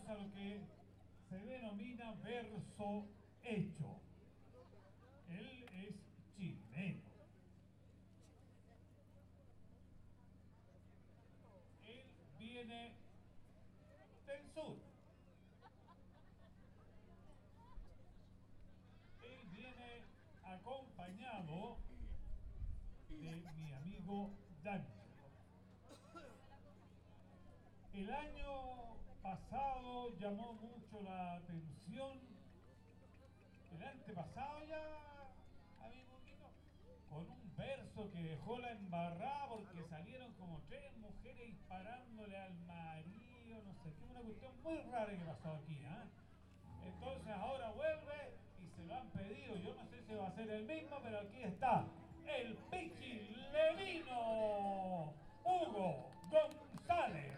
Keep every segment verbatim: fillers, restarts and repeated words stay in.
vamos a lo que se denomina verso hecho. Él es chileno. Él viene del sur. Él viene acompañado de mi amigo D'Angelo. El año pasado llamó mucho la atención, el antepasado ya, amigo mío, con un verso que dejó la embarrada porque salieron como tres mujeres disparándole al marido, no sé qué, una cuestión muy rara que pasó aquí, ¿eh? Entonces ahora vuelve y se lo han pedido, yo no sé si va a ser el mismo, pero aquí está, el Pichi Levino, Hugo González.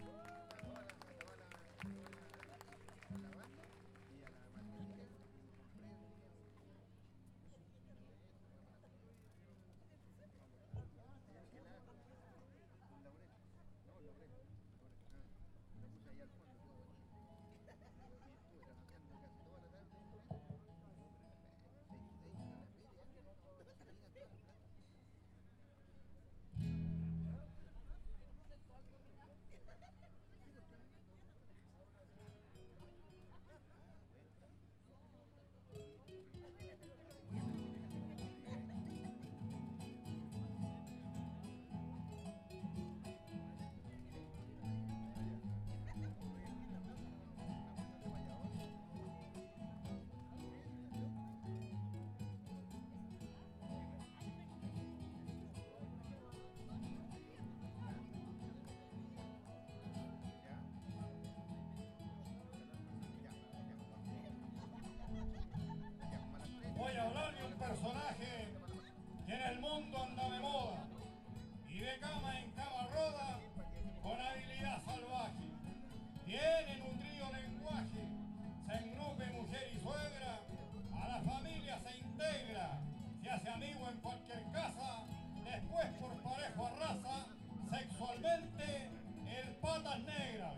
Voy a hablar de un personaje que en el mundo anda de moda y de cama en cama roda con habilidad salvaje. Tiene nutrido lenguaje, se engrupe mujer y suegra, a la familia se integra, se hace amigo en cualquier casa, después por parejo arrasa, sexualmente el patas negras.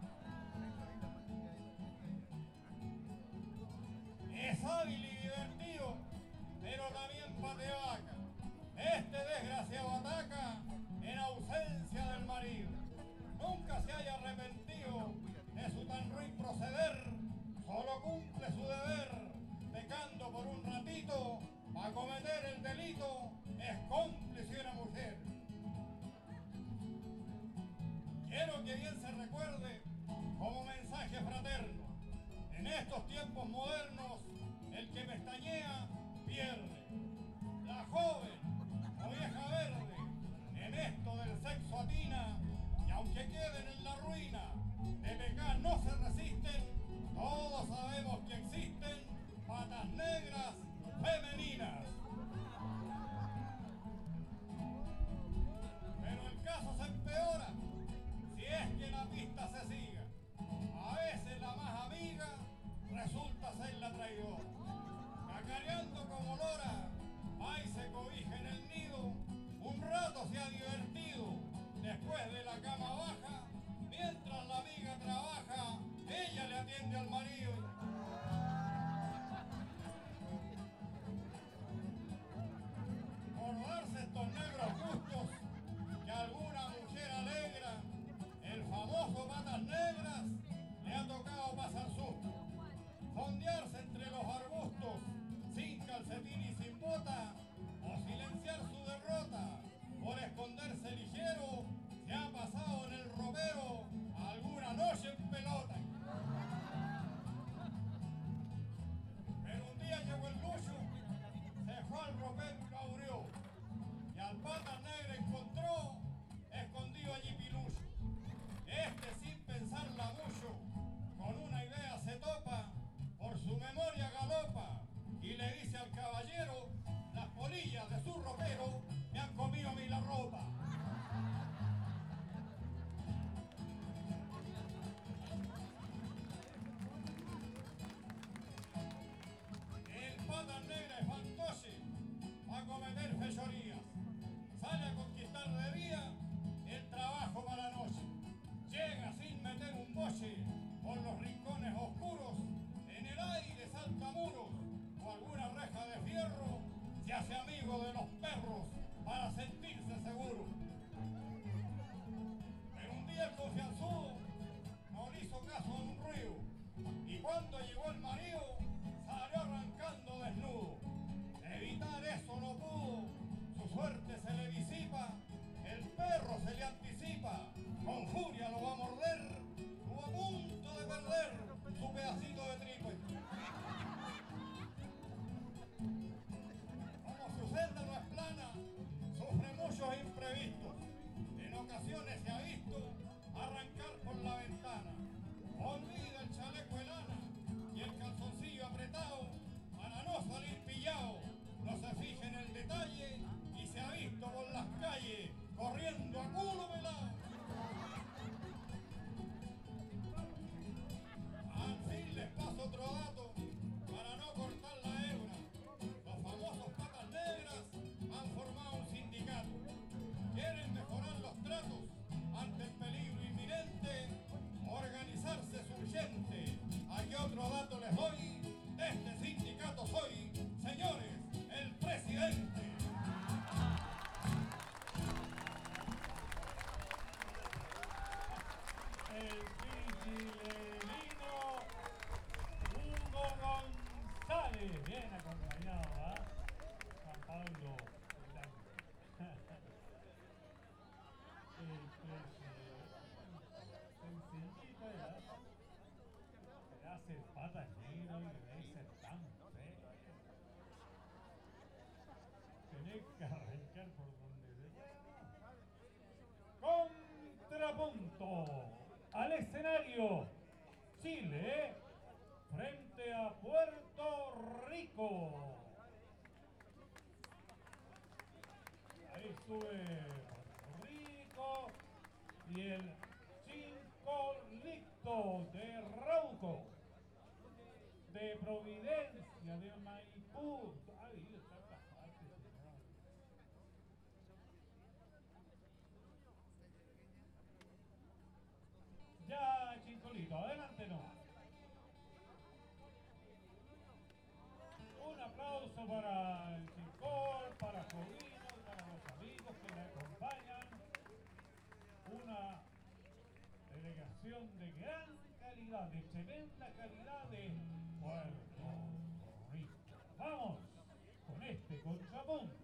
Es hábil y divertido, pero también pateaca. Este desgraciado ataca en ausencia del marido. Nunca se haya arrepentido de su tan ruin proceder, solo cumple su deber, pecando por un ratito, a cometer el delito, es cómplice de una mujer. Quiero que bien se recuerde como mensaje fraterno. En estos tiempos modernos, el que pestañea, pierde. La joven o vieja verde, en esto del sexo atina, y aunque queden en la ruina, de pecar no se resisten, todos sabemos que existen patas negras femeninas. Pero el caso se empeora si es que la pista se siga. A veces la más amiga resulta ser la traidora. Cacareando como lora, va y se cobija en el nido, un rato se ha divertido, después de la cama baja, mientras la amiga trabaja, ella le atiende al marido. Por darse estos negros gustos que alguna mujer alegra, el famoso patas negras le ha tocado pasar susto. Fondearse entre los arbustos, sin calcetín y sin bota, o silenciar su derrota, por esconderse ligero, se ha pasado en el ropero alguna noche en pelota. Pero un día llegó el lucho, se fue al ropero y lo abrió, y al patas negra encontró escondido allí pilucho. Este sin pensarla mucho, con una idea se topa, por su memoria galopa, y le dice al caballero, las polillas de su ropero me han comido a mí la ropa. El patas negra es fantoche a cometer fechorías, sale a conquistar de día el trabajo para la noche, llega sin meter un boche, por los rincones oscuros, en el aire salta muros, o alguna reja de fierro, se hace amigo de los perros para sentirse seguro. Pero un día el confianzudo no le hizo caso a un río, y cuando llegó el marido, salió arrancando desnudo. Evitar eso no pudo, su suerte se le disipa, el perro se le anticipa, con furia lo va a morder, estuvo a punto de perder su pedacito de tripa. Como su senda no es plana, sufre muchos imprevistos, en ocasiones se ha visto arrancar por la ventana, olvida el chaleco de lana y el calzoncillo apretado para no salir pillado, no se fija en el detalle y se ha visto por las calles corriendo a culo pelado. Al fin les paso otro dato para no cortar la hebra. Los famosos patas negras han formado un sindicato. Quieren mejorar los tratos ante el peligro inminente. Organizarse es urgente. Aquí otro dato les doy. De este sindicato soy, señores, el presidente. El siciliano Hugo González, bien acompañado, ¿ah? Juan Pablo. El presidente, sencillito era, le hace patas negras y le dice tan feo. Tenés que arrancar por donde se contrapunto al escenario Chile frente a Puerto Rico. Ahí sube Puerto Rico y el Chincolito de Rauco, de Providencia, de Maipú. Ahí está esta parte, señor. Ya, Chincolito, adelante no. Un aplauso para el Chincol, para Jovino, para los amigos que le acompañan. Una delegación de gran calidad, de tremenda calidad de Puerto Rico. Vamos con este contrapunto.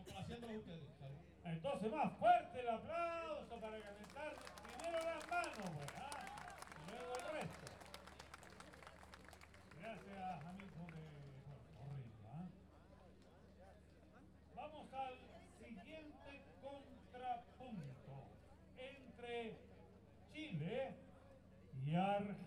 Complaciéndolos ustedes. Salud. Entonces, más fuerte el aplauso para calentar primero las manos, pues, ¿ah? Y luego el resto. Gracias, amigos de Puerto Rico, ¿ah? Vamos al siguiente contrapunto entre Chile y Argentina.